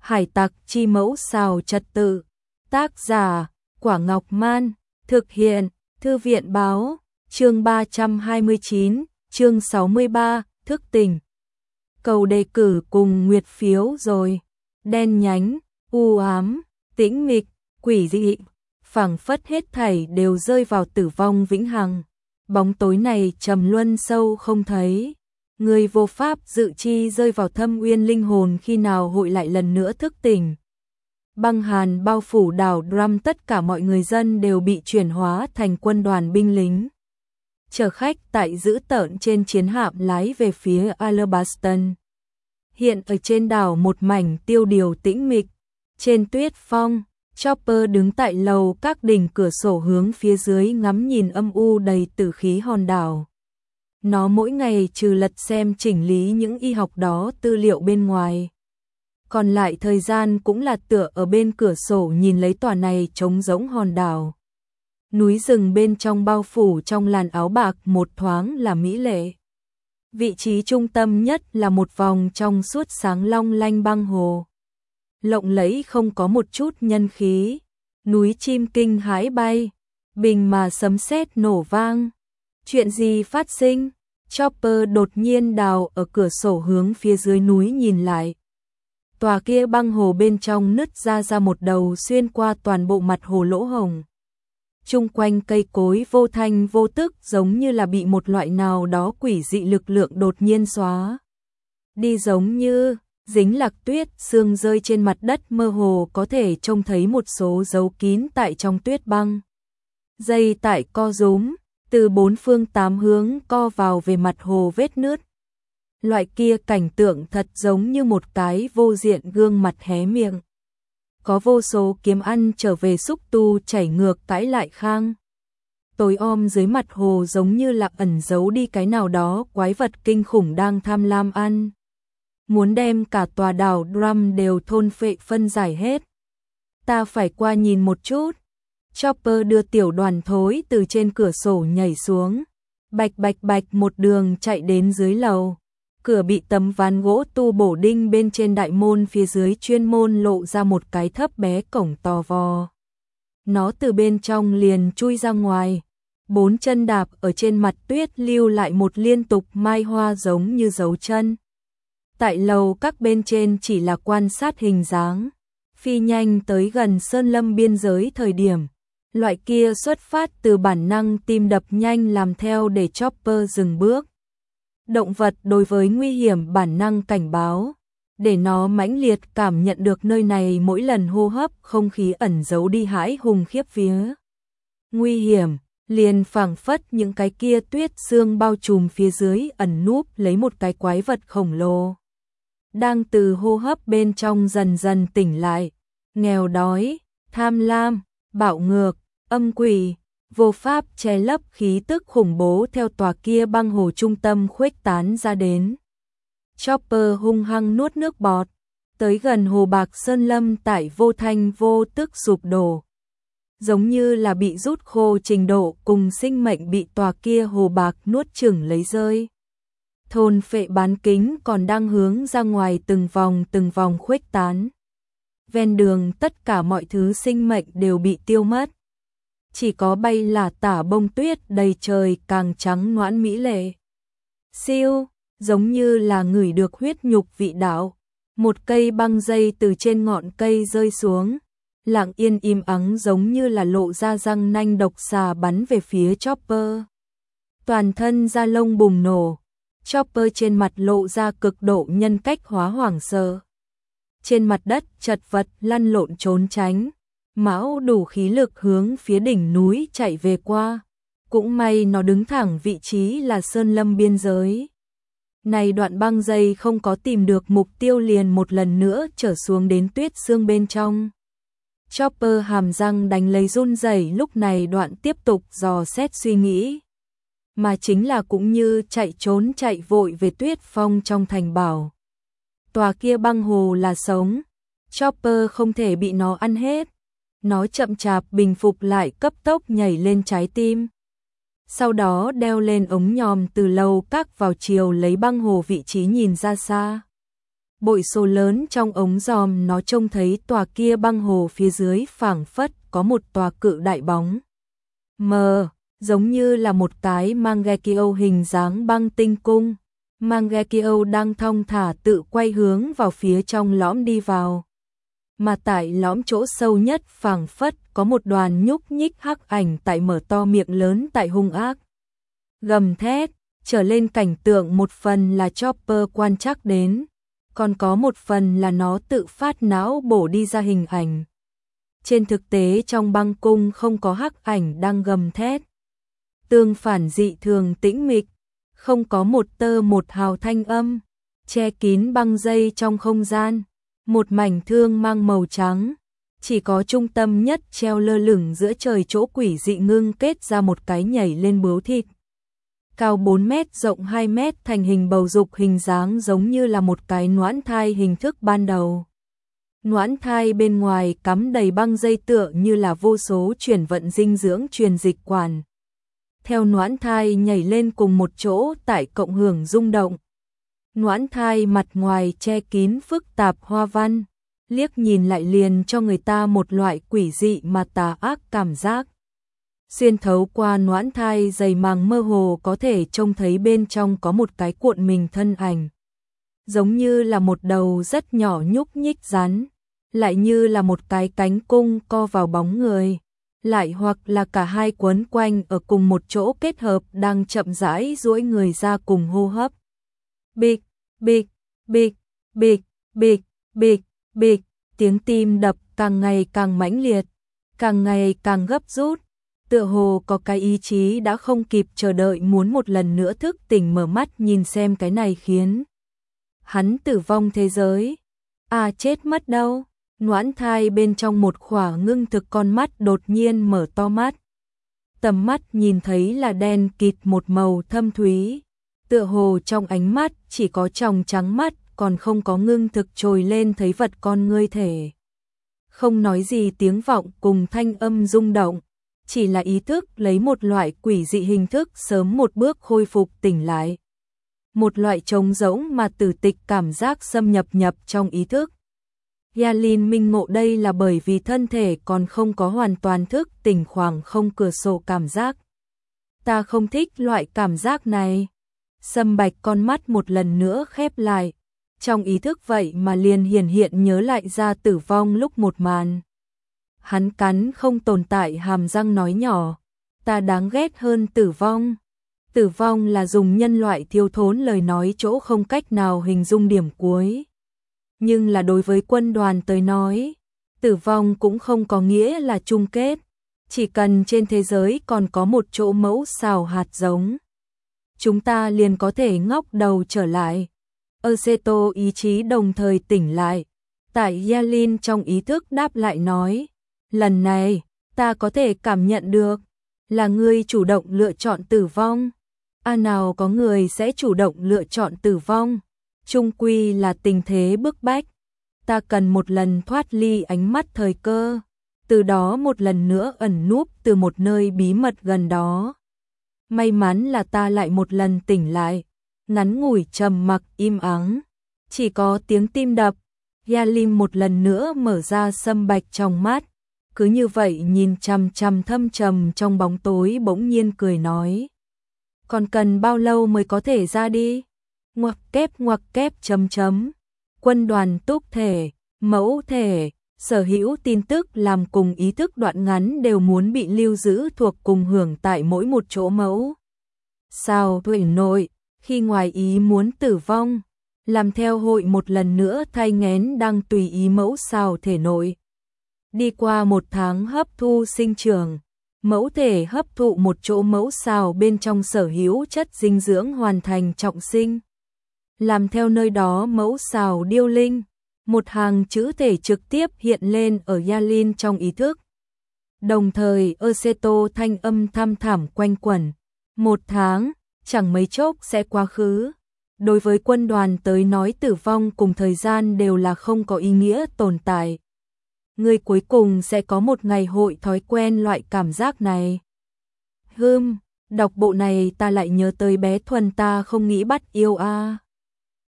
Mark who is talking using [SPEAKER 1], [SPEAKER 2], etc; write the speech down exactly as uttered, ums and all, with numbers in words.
[SPEAKER 1] Hải tặc chi mẫu xào trật tự. Tác giả, Quả Ngọc Man. Thực hiện, Thư viện báo. Chương ba trăm hai mươi chín, chương sáu mươi ba, thức tỉnh. Cầu đề cử cùng nguyệt phiếu rồi. Đen nhánh, u ám, tĩnh mịch, quỷ dị, phảng phất hết thảy đều rơi vào tử vong vĩnh hằng. Bóng tối này trầm luân sâu không thấy. Người vô pháp dự chi rơi vào thâm uyên linh hồn khi nào hội lại lần nữa thức tỉnh. Băng hàn bao phủ đảo Drum, tất cả mọi người dân đều bị chuyển hóa thành quân đoàn binh lính. Chở khách tại giữ tợn trên chiến hạm lái về phía Alabaston. Hiện ở trên đảo một mảnh tiêu điều tĩnh mịch. Trên tuyết phong, Chopper đứng tại lầu các đỉnh cửa sổ hướng phía dưới ngắm nhìn âm u đầy tử khí hòn đảo. Nó mỗi ngày trừ lật xem chỉnh lý những y học đó tư liệu bên ngoài. Còn lại thời gian cũng là tựa ở bên cửa sổ nhìn lấy tòa này trống rỗng hòn đảo. Núi rừng bên trong bao phủ trong làn áo bạc một thoáng là mỹ lệ. Vị trí trung tâm nhất là một vòng trong suốt sáng long lanh băng hồ. Lộng lẫy không có một chút nhân khí. Núi chim kinh hãi bay, bình mà sấm sét nổ vang. Chuyện gì phát sinh? Chopper đột nhiên đào ở cửa sổ hướng phía dưới núi nhìn lại. Tòa kia băng hồ bên trong nứt ra ra một đầu xuyên qua toàn bộ mặt hồ lỗ hổng. Chung quanh cây cối vô thanh vô tức giống như là bị một loại nào đó quỷ dị lực lượng đột nhiên xóa đi, giống như dính lạc tuyết sương rơi trên mặt đất, mơ hồ có thể trông thấy một số dấu kín tại trong tuyết băng. Dây tại co rúm, từ bốn phương tám hướng co vào về mặt hồ vết nứt. Loại kia cảnh tượng thật giống như một cái vô diện gương mặt hé miệng. Có vô số kiếm ăn trở về xúc tu chảy ngược cãi lại khang. Tối om dưới mặt hồ giống như là ẩn giấu đi cái nào đó quái vật kinh khủng đang tham lam ăn. Muốn đem cả tòa đảo Drum đều thôn phệ phân giải hết. Ta phải qua nhìn một chút. Chopper đưa tiểu đoàn thối từ trên cửa sổ nhảy xuống. Bạch bạch bạch một đường chạy đến dưới lầu. Cửa bị tấm ván gỗ tu bổ đinh bên trên đại môn phía dưới chuyên môn lộ ra một cái thấp bé cổng to vò. Nó từ bên trong liền chui ra ngoài. Bốn chân đạp ở trên mặt tuyết lưu lại một liên tục mai hoa giống như dấu chân. Tại lầu các bên trên chỉ là quan sát hình dáng. Phi nhanh tới gần sơn lâm biên giới thời điểm. Loại kia xuất phát từ bản năng tim đập nhanh làm theo để Chopper dừng bước. Động vật đối với nguy hiểm bản năng cảnh báo, để nó mãnh liệt cảm nhận được nơi này mỗi lần hô hấp không khí ẩn giấu đi hãi hùng khiếp vía. Nguy hiểm, liền phảng phất những cái kia tuyết sương bao trùm phía dưới ẩn núp lấy một cái quái vật khổng lồ. Đang từ hô hấp bên trong dần dần tỉnh lại, nghèo đói, tham lam, bạo ngược, âm quỷ. Vô pháp che lấp khí tức khủng bố theo tòa kia băng hồ trung tâm khuếch tán ra đến. Chopper hung hăng nuốt nước bọt, tới gần hồ bạc sơn lâm tại vô thanh vô tức sụp đổ. Giống như là bị rút khô trình độ cùng sinh mệnh bị tòa kia hồ bạc nuốt chửng lấy rơi. Thôn phệ bán kính còn đang hướng ra ngoài từng vòng từng vòng khuếch tán. Ven đường tất cả mọi thứ sinh mệnh đều bị tiêu mất. Chỉ có bay là tả bông tuyết đầy trời càng trắng noãn mỹ lệ. Siêu, giống như là ngửi được huyết nhục vị đạo. Một cây băng dây từ trên ngọn cây rơi xuống. Lặng yên im ắng giống như là lộ ra răng nanh độc xà bắn về phía Chopper. Toàn thân da lông bùng nổ. Chopper trên mặt lộ ra cực độ nhân cách hóa hoảng sợ. Trên mặt đất chật vật lăn lộn trốn tránh. Mão đủ khí lực hướng phía đỉnh núi chạy về qua. Cũng may nó đứng thẳng vị trí là sơn lâm biên giới. Này đoạn băng dây không có tìm được mục tiêu liền một lần nữa trở xuống đến tuyết sương bên trong. Chopper hàm răng đánh lấy run rẩy, lúc này đoạn tiếp tục dò xét suy nghĩ. Mà chính là cũng như chạy trốn chạy vội về tuyết phong trong thành bảo. Tòa kia băng hồ là sống. Chopper không thể bị nó ăn hết. Nó chậm chạp bình phục lại, cấp tốc nhảy lên trái tim. Sau đó đeo lên ống nhòm từ lầu các vào chiều lấy băng hồ vị trí nhìn ra xa. bội số lớn trong ống giòm nó trông thấy tòa kia băng hồ phía dưới phảng phất có một tòa cự đại bóng mờ, giống như là một cái Mangekyo hình dáng băng tinh cung. Mangekyo đang thong thả tự quay hướng vào phía trong lõm đi vào. Mà tại lõm chỗ sâu nhất phảng phất có một đoàn nhúc nhích hắc ảnh tại mở to miệng lớn tại hung ác. Gầm thét, trở lên cảnh tượng một phần là Chopper quan trắc đến, còn có một phần là nó tự phát não bổ đi ra hình ảnh. Trên thực tế trong băng cung không có hắc ảnh đang gầm thét. Tương phản dị thường tĩnh mịch, không có một tơ một hào thanh âm, che kín băng dây trong không gian, một mảnh thương mang màu trắng, chỉ có trung tâm nhất treo lơ lửng giữa trời chỗ quỷ dị ngưng kết ra một cái nhảy lên bướu thịt. Cao bốn mét rộng hai mét thành hình bầu dục hình dáng giống như là một cái noãn thai hình thức ban đầu. Noãn thai bên ngoài cắm đầy băng dây tựa như là vô số chuyển vận dinh dưỡng truyền dịch quản. Theo noãn thai nhảy lên cùng một chỗ tại cộng hưởng rung động. Noãn thai mặt ngoài che kín phức tạp hoa văn, liếc nhìn lại liền cho người ta một loại quỷ dị mà tà ác cảm giác. Xuyên thấu qua noãn thai dày màng mơ hồ có thể trông thấy bên trong có một cái cuộn mình thân ảnh. Giống như là một đầu rất nhỏ nhúc nhích rắn, lại như là một cái cánh cung co vào bóng người, lại hoặc là cả hai quấn quanh ở cùng một chỗ kết hợp đang chậm rãi duỗi người ra cùng hô hấp. Bịch, bịch, bịch, bịch, bịch, bịch, bịch, tiếng tim đập càng ngày càng mãnh liệt, càng ngày càng gấp rút. Tựa hồ có cái ý chí đã không kịp chờ đợi muốn một lần nữa thức tỉnh mở mắt nhìn xem cái này khiến hắn tử vong thế giới. À chết mất đâu. Noãn thai bên trong một khỏa ngưng thực con mắt đột nhiên mở to mắt. Tầm mắt nhìn thấy là đen kịt một màu thâm thúy. Tựa hồ trong ánh mắt chỉ có tròng trắng mắt còn không có ngưng thực trồi lên thấy vật con ngươi thể. Không nói gì tiếng vọng cùng thanh âm rung động. Chỉ là ý thức lấy một loại quỷ dị hình thức sớm một bước khôi phục tỉnh lại. Một loại trống rỗng mà tử tịch cảm giác xâm nhập nhập trong ý thức. Yalin minh ngộ đây là bởi vì thân thể còn không có hoàn toàn thức tỉnh khoảng không cửa sổ cảm giác. Ta không thích loại cảm giác này. Sâm bạch con mắt một lần nữa khép lại. Trong ý thức vậy mà liền hiển hiện nhớ lại ra tử vong lúc một màn. Hắn cắn không tồn tại hàm răng nói nhỏ, ta đáng ghét hơn tử vong. Tử vong là dùng nhân loại thiếu thốn lời nói chỗ không cách nào hình dung điểm cuối. Nhưng là đối với quân đoàn tới nói, tử vong cũng không có nghĩa là chung kết. Chỉ cần trên thế giới còn có một chỗ mẫu xào hạt giống, chúng ta liền có thể ngóc đầu trở lại. Aceto ý chí đồng thời tỉnh lại. Tại Yalin trong ý thức đáp lại nói, lần này, ta có thể cảm nhận được, là ngươi chủ động lựa chọn tử vong. À nào có người sẽ chủ động lựa chọn tử vong, chung quy là tình thế bức bách. Ta cần một lần thoát ly ánh mắt thời cơ, từ đó một lần nữa ẩn núp từ một nơi bí mật gần đó. May mắn là ta lại một lần tỉnh lại, ngắn ngủi trầm mặc im ắng, chỉ có tiếng tim đập. Yalim một lần nữa mở ra sâm bạch trong mắt. Cứ như vậy nhìn chằm chằm thâm trầm trong bóng tối bỗng nhiên cười nói. Còn cần bao lâu mới có thể ra đi? Ngoặc kép ngoặc kép chấm chấm. Quân đoàn túc thể, mẫu thể, sở hữu tin tức làm cùng ý thức đoạn ngắn đều muốn bị lưu giữ thuộc cùng hưởng tại mỗi một chỗ mẫu. Sao tuổi nội, khi ngoài ý muốn tử vong, làm theo hội một lần nữa thay ngén đang tùy ý mẫu sao thể nội. Đi qua một tháng hấp thu sinh trưởng, mẫu thể hấp thụ một chỗ mẫu sao bên trong sở hữu chất dinh dưỡng hoàn thành trọng sinh. Làm theo nơi đó mẫu sao điêu linh, một hàng chữ thể trực tiếp hiện lên ở Yalin trong ý thức. Đồng thời Aceto thanh âm thăm thẳm quanh quẩn, một tháng, chẳng mấy chốc sẽ quá khứ. Đối với quân đoàn tới nói tử vong cùng thời gian đều là không có ý nghĩa tồn tại. Người cuối cùng sẽ có một ngày hội thói quen loại cảm giác này. Hừm, đọc bộ này ta lại nhớ tới bé Thuần ta không nghĩ bắt yêu a. À.